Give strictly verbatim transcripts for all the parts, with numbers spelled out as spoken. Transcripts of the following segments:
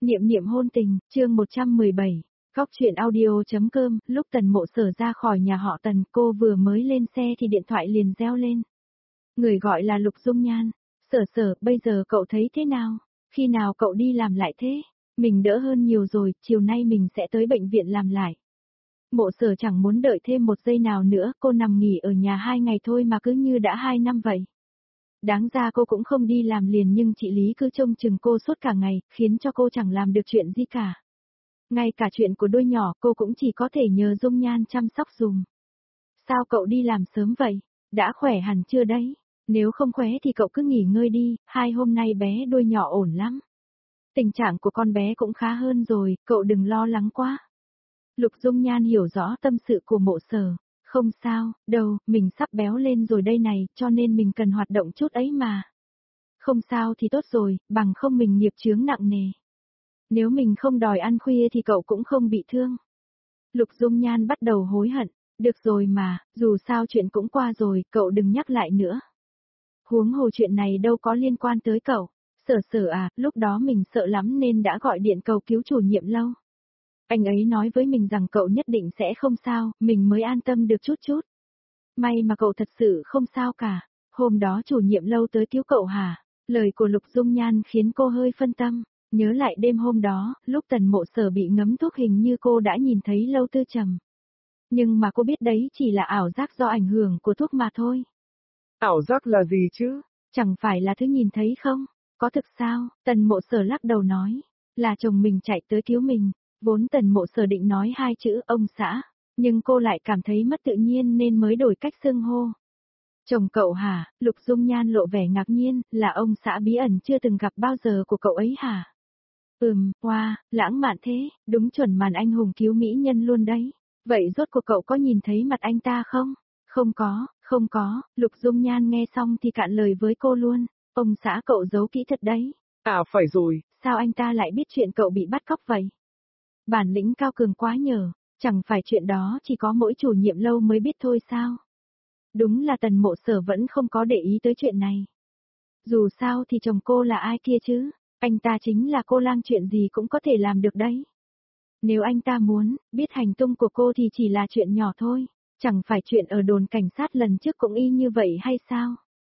Niệm niệm hôn tình, chương một trăm mười bảy, Góc truyện audio.com, lúc Tần Mộ Sở ra khỏi nhà họ Tần, cô vừa mới lên xe thì điện thoại liền reo lên. Người gọi là Lục Dung Nhan. Sở Sở, bây giờ cậu thấy thế nào? Khi nào cậu đi làm lại thế? Mình đỡ hơn nhiều rồi, chiều nay mình sẽ tới bệnh viện làm lại. Mộ Sở chẳng muốn đợi thêm một giây nào nữa, cô nằm nghỉ ở nhà hai ngày thôi mà cứ như đã hai năm vậy. Đáng ra cô cũng không đi làm liền nhưng chị Lý cứ trông chừng cô suốt cả ngày, khiến cho cô chẳng làm được chuyện gì cả. Ngay cả chuyện của đôi nhỏ cô cũng chỉ có thể nhờ Dung Nhan chăm sóc dùm. Sao cậu đi làm sớm vậy? Đã khỏe hẳn chưa đấy? Nếu không khỏe thì cậu cứ nghỉ ngơi đi, hai hôm nay bé đôi nhỏ ổn lắm. Tình trạng của con bé cũng khá hơn rồi, cậu đừng lo lắng quá. Lục Dung Nhan hiểu rõ tâm sự của Mộ Sở. Không sao, đâu, mình sắp béo lên rồi đây này, cho nên mình cần hoạt động chút ấy mà. Không sao thì tốt rồi, bằng không mình nghiệp chướng nặng nề. Nếu mình không đòi ăn khuya thì cậu cũng không bị thương. Lục Dung Nhan bắt đầu hối hận, được rồi mà, dù sao chuyện cũng qua rồi, cậu đừng nhắc lại nữa. Huống hồ chuyện này đâu có liên quan tới cậu. Sở Sở à, lúc đó mình sợ lắm nên đã gọi điện cầu cứu chủ nhiệm lâu. Anh ấy nói với mình rằng cậu nhất định sẽ không sao, mình mới an tâm được chút chút. May mà cậu thật sự không sao cả. Hôm đó chủ nhiệm lâu tới cứu cậu hả? Lời của Lục Dung Nhan khiến cô hơi phân tâm. Nhớ lại đêm hôm đó, lúc Tần Mộ Sở bị ngấm thuốc hình như cô đã nhìn thấy Lâu Tư Trầm. Nhưng mà cô biết đấy chỉ là ảo giác do ảnh hưởng của thuốc mà thôi. Ảo giác là gì chứ? Chẳng phải là thứ nhìn thấy không? Có thực sao? Tần Mộ Sở lắc đầu nói. Là chồng mình chạy tới cứu mình. Vốn Tần Mộ Sở định nói hai chữ ông xã. Nhưng cô lại cảm thấy mất tự nhiên nên mới đổi cách xưng hô. Chồng cậu hả? Lục Dung Nhan lộ vẻ ngạc nhiên, là ông xã bí ẩn chưa từng gặp bao giờ của cậu ấy hả? Ừm, wow, lãng mạn thế, đúng chuẩn màn anh hùng cứu mỹ nhân luôn đấy. Vậy rốt cuộc cậu có nhìn thấy mặt anh ta không? Không có, không có, Lục Dung Nhan nghe xong thì cạn lời với cô luôn. Ông xã cậu giấu kỹ thật đấy. À phải rồi. Sao anh ta lại biết chuyện cậu bị bắt cóc vậy? Bản lĩnh cao cường quá nhờ, chẳng phải chuyện đó chỉ có mỗi chủ nhiệm lâu mới biết thôi sao? Đúng là Tần Mộ Sở vẫn không có để ý tới chuyện này. Dù sao thì chồng cô là ai kia chứ? Anh ta chính là cô lang, chuyện gì cũng có thể làm được đấy. Nếu anh ta muốn, biết hành tung của cô thì chỉ là chuyện nhỏ thôi. Chẳng phải chuyện ở đồn cảnh sát lần trước cũng y như vậy hay sao?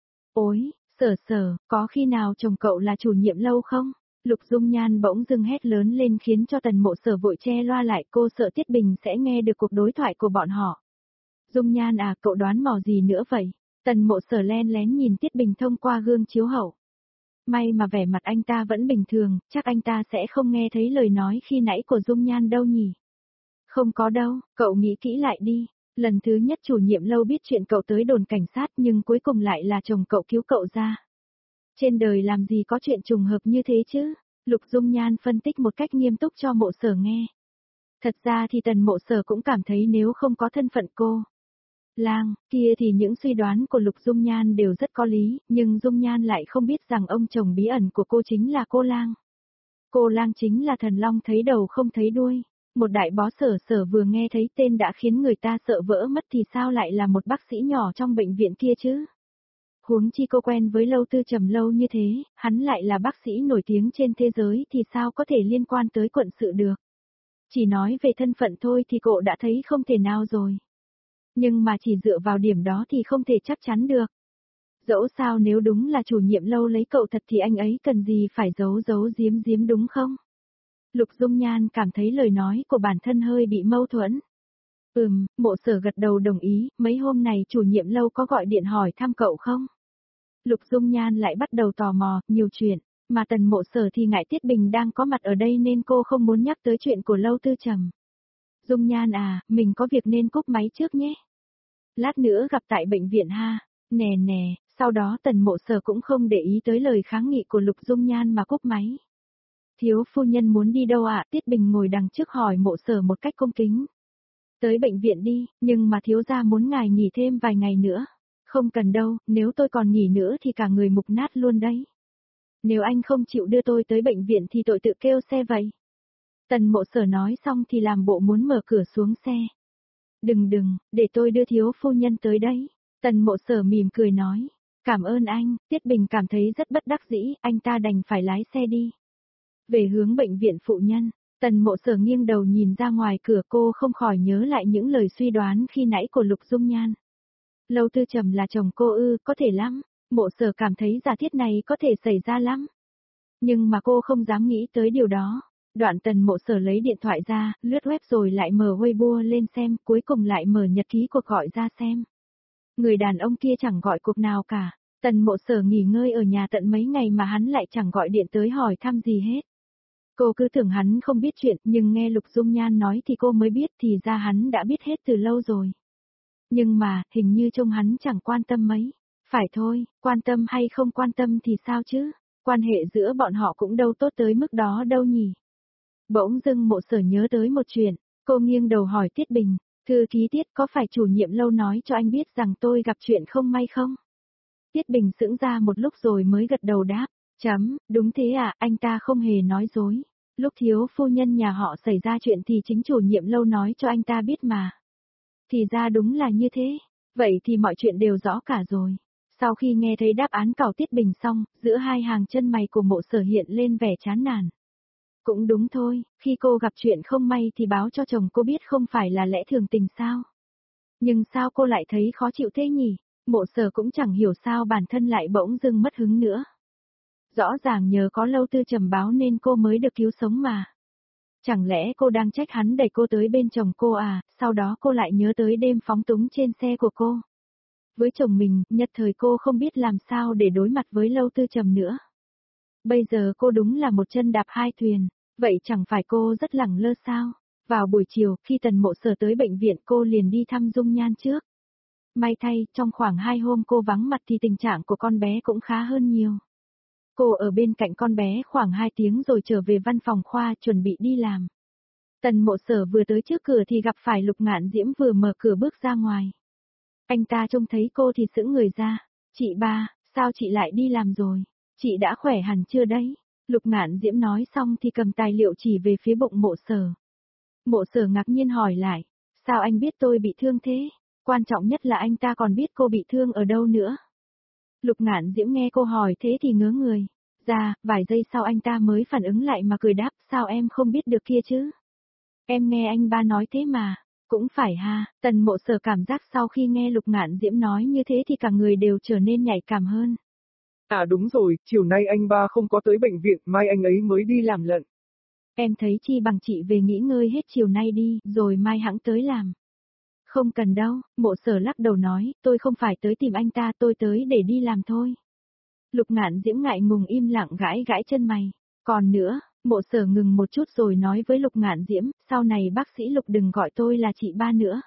Ôi, Sở Sở, có khi nào chồng cậu là chủ nhiệm lâu không? Lục Dung Nhan bỗng dưng hét lớn lên khiến cho Tần Mộ Sở vội che loa lại, cô sợ Tiết Bình sẽ nghe được cuộc đối thoại của bọn họ. Dung Nhan à, cậu đoán mò gì nữa vậy? Tần Mộ Sở len lén nhìn Tiết Bình thông qua gương chiếu hậu. May mà vẻ mặt anh ta vẫn bình thường, chắc anh ta sẽ không nghe thấy lời nói khi nãy của Dung Nhan đâu nhỉ? Không có đâu, cậu nghĩ kỹ lại đi. Lần thứ nhất chủ nhiệm lâu biết chuyện cậu tới đồn cảnh sát nhưng cuối cùng lại là chồng cậu cứu cậu ra. Trên đời làm gì có chuyện trùng hợp như thế chứ? Lục Dung Nhan phân tích một cách nghiêm túc cho Mộ Sở nghe. Thật ra thì Tần Mộ Sở cũng cảm thấy nếu không có thân phận cô lang kia thì những suy đoán của Lục Dung Nhan đều rất có lý, nhưng Dung Nhan lại không biết rằng ông chồng bí ẩn của cô chính là cô lang. Cô lang chính là thần long thấy đầu không thấy đuôi. Một đại bó Sở Sở vừa nghe thấy tên đã khiến người ta sợ vỡ mất thì sao lại là một bác sĩ nhỏ trong bệnh viện kia chứ? Huống chi cô quen với Lâu Tư Trầm lâu như thế, hắn lại là bác sĩ nổi tiếng trên thế giới thì sao có thể liên quan tới quận sự được? Chỉ nói về thân phận thôi thì cô đã thấy không thể nào rồi. Nhưng mà chỉ dựa vào điểm đó thì không thể chắc chắn được. Dẫu sao nếu đúng là chủ nhiệm lâu lấy cậu thật thì anh ấy cần gì phải giấu giấu giếm giếm đúng không? Lục Dung Nhan cảm thấy lời nói của bản thân hơi bị mâu thuẫn. Ừm, Mộ Sở gật đầu đồng ý, mấy hôm này chủ nhiệm lâu có gọi điện hỏi thăm cậu không? Lục Dung Nhan lại bắt đầu tò mò, nhiều chuyện, mà Tần Mộ Sở thì ngại Tiết Bình đang có mặt ở đây nên cô không muốn nhắc tới chuyện của Lâu Tư Trầm. Dung Nhan à, mình có việc nên cúp máy trước nhé. Lát nữa gặp tại bệnh viện ha. Nè nè, sau đó Tần Mộ Sở cũng không để ý tới lời kháng nghị của Lục Dung Nhan mà cúp máy. Thiếu phu nhân muốn đi đâu ạ? Tiết Bình ngồi đằng trước hỏi Mộ Sở một cách cung kính. Tới bệnh viện đi, nhưng mà thiếu gia muốn ngài nghỉ thêm vài ngày nữa. Không cần đâu, nếu tôi còn nghỉ nữa thì cả người mục nát luôn đấy. Nếu anh không chịu đưa tôi tới bệnh viện thì tội tự kêu xe vậy. Tần Mộ Sở nói xong thì làm bộ muốn mở cửa xuống xe. Đừng đừng, để tôi đưa thiếu phu nhân tới đấy. Tần Mộ Sở mỉm cười nói. Cảm ơn anh, Tiết Bình cảm thấy rất bất đắc dĩ, anh ta đành phải lái xe đi. Về hướng bệnh viện phụ nhân, Tần Mộ Sở nghiêng đầu nhìn ra ngoài cửa, cô không khỏi nhớ lại những lời suy đoán khi nãy của Lục Dung Nhan. Lâu Tư Trầm là chồng cô ư, có thể lắm, Mộ Sở cảm thấy giả thiết này có thể xảy ra lắm. Nhưng mà cô không dám nghĩ tới điều đó. Đoạn Tần Mộ Sở lấy điện thoại ra, lướt web rồi lại mở Weibo lên xem, cuối cùng lại mở nhật ký cuộc gọi ra xem. Người đàn ông kia chẳng gọi cuộc nào cả. Tần Mộ Sở nghỉ ngơi ở nhà tận mấy ngày mà hắn lại chẳng gọi điện tới hỏi thăm gì hết. Cô cứ tưởng hắn không biết chuyện, nhưng nghe Lục Dung Nhan nói thì cô mới biết, thì ra hắn đã biết hết từ lâu rồi. Nhưng mà, hình như trông hắn chẳng quan tâm mấy. Phải thôi, quan tâm hay không quan tâm thì sao chứ? Quan hệ giữa bọn họ cũng đâu tốt tới mức đó đâu nhỉ? Bỗng dưng Mộ Sở nhớ tới một chuyện, cô nghiêng đầu hỏi Tiết Bình, thư ký Tiết, có phải chủ nhiệm lâu nói cho anh biết rằng tôi gặp chuyện không may không? Tiết Bình sững ra một lúc rồi mới gật đầu đáp, chấm, đúng thế à, anh ta không hề nói dối. Lúc thiếu phu nhân nhà họ xảy ra chuyện thì chính chủ nhiệm lâu nói cho anh ta biết mà. Thì ra đúng là như thế, vậy thì mọi chuyện đều rõ cả rồi. Sau khi nghe thấy đáp án cào Tiết Bình xong, giữa hai hàng chân mày của Mộ Sở hiện lên vẻ chán nản. Cũng đúng thôi, khi cô gặp chuyện không may thì báo cho chồng cô biết không phải là lẽ thường tình sao. Nhưng sao cô lại thấy khó chịu thế nhỉ? Mộ Sở cũng chẳng hiểu sao bản thân lại bỗng dưng mất hứng nữa. Rõ ràng nhờ có Lâu Tư Trầm báo nên cô mới được cứu sống mà. Chẳng lẽ cô đang trách hắn đẩy cô tới bên chồng cô à, sau đó cô lại nhớ tới đêm phóng túng trên xe của cô. Với chồng mình, nhất thời cô không biết làm sao để đối mặt với Lâu Tư Trầm nữa. Bây giờ cô đúng là một chân đạp hai thuyền, vậy chẳng phải cô rất lẳng lơ sao? Vào buổi chiều, khi Tần Mộ Sở tới bệnh viện cô liền đi thăm Dung Nhan trước. May thay, trong khoảng hai hôm cô vắng mặt thì tình trạng của con bé cũng khá hơn nhiều. Cô ở bên cạnh con bé khoảng hai tiếng rồi trở về văn phòng khoa chuẩn bị đi làm. Tần Mộ Sở vừa tới trước cửa thì gặp phải Lục Ngạn Diễm vừa mở cửa bước ra ngoài. Anh ta trông thấy cô thì sững người ra. Chị ba, sao chị lại đi làm rồi? Chị đã khỏe hẳn chưa đấy? Lục Ngạn Diễm nói xong thì cầm tài liệu chỉ về phía bụng Mộ Sở. Mộ Sở ngạc nhiên hỏi lại, sao anh biết tôi bị thương thế? Quan trọng nhất là anh ta còn biết cô bị thương ở đâu nữa. Lục Ngạn Diễm nghe cô hỏi thế thì ngớ người. Ra, vài giây sau anh ta mới phản ứng lại mà cười đáp, sao em không biết được kia chứ? Em nghe anh ba nói thế mà. Cũng phải ha, Tần Mộ Sở cảm giác sau khi nghe Lục Ngạn Diễm nói như thế thì cả người đều trở nên nhạy cảm hơn. À đúng rồi, chiều nay anh ba không có tới bệnh viện, mai anh ấy mới đi làm lận. Em thấy chi bằng chị về nghỉ ngơi hết chiều nay đi, rồi mai hẵng tới làm. Không cần đâu, Mộ Sở lắc đầu nói, tôi không phải tới tìm anh ta, tôi tới để đi làm thôi. Lục Ngạn Diễm ngại ngùng im lặng gãi gãi chân mày. Còn nữa, Mộ Sở ngừng một chút rồi nói với Lục Ngạn Diễm, sau này bác sĩ Lục đừng gọi tôi là chị ba nữa.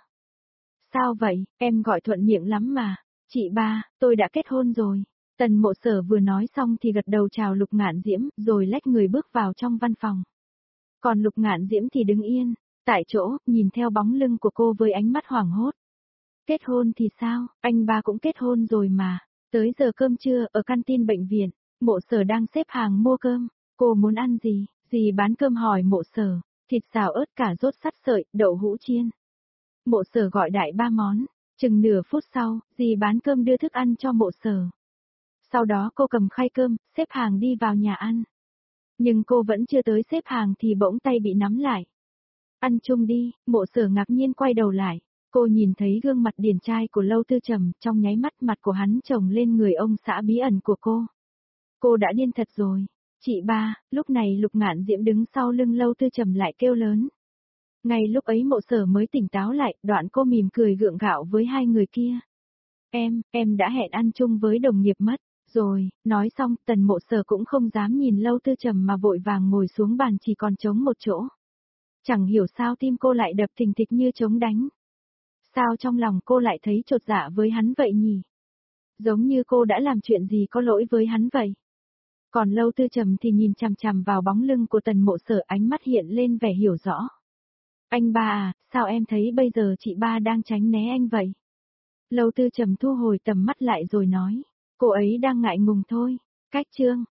Sao vậy, em gọi thuận miệng lắm mà. Chị ba, tôi đã kết hôn rồi. Tần Mộ Sở vừa nói xong thì gật đầu chào Lục Ngạn Diễm, rồi lách người bước vào trong văn phòng. Còn Lục Ngạn Diễm thì đứng yên, tại chỗ, nhìn theo bóng lưng của cô với ánh mắt hoảng hốt. Kết hôn thì sao, anh ba cũng kết hôn rồi mà. Tới giờ cơm trưa, ở canteen bệnh viện, Mộ Sở đang xếp hàng mua cơm. Cô muốn ăn gì? Dì bán cơm hỏi Mộ Sở, thịt xào ớt cà rốt sắt sợi, đậu hũ chiên. Mộ Sở gọi đại ba món, chừng nửa phút sau, dì bán cơm đưa thức ăn cho Mộ Sở. Sau đó cô cầm khay cơm, xếp hàng đi vào nhà ăn. Nhưng cô vẫn chưa tới xếp hàng thì bỗng tay bị nắm lại. Ăn chung đi, Mộ Sở ngạc nhiên quay đầu lại. Cô nhìn thấy gương mặt điển trai của Lâu Tư Trầm, trong nháy mắt mặt của hắn chồng lên người ông xã bí ẩn của cô. Cô đã điên thật rồi. Chị ba, lúc này Lục Ngạn Diễm đứng sau lưng Lâu Tư Trầm lại kêu lớn. Ngay lúc ấy Mộ Sở mới tỉnh táo lại, đoạn cô mỉm cười gượng gạo với hai người kia. Em, em đã hẹn ăn chung với đồng nghiệp mất. Rồi, nói xong, Tần Mộ Sở cũng không dám nhìn Lâu Tư Trầm mà vội vàng ngồi xuống bàn chỉ còn trống một chỗ. Chẳng hiểu sao tim cô lại đập thình thịch như trống đánh. Sao trong lòng cô lại thấy chột dạ với hắn vậy nhỉ? Giống như cô đã làm chuyện gì có lỗi với hắn vậy. Còn Lâu Tư Trầm thì nhìn chằm chằm vào bóng lưng của Tần Mộ Sở, ánh mắt hiện lên vẻ hiểu rõ. Anh ba à, sao em thấy bây giờ chị ba đang tránh né anh vậy? Lâu Tư Trầm thu hồi tầm mắt lại rồi nói, cô ấy đang ngại ngùng thôi. Cách chương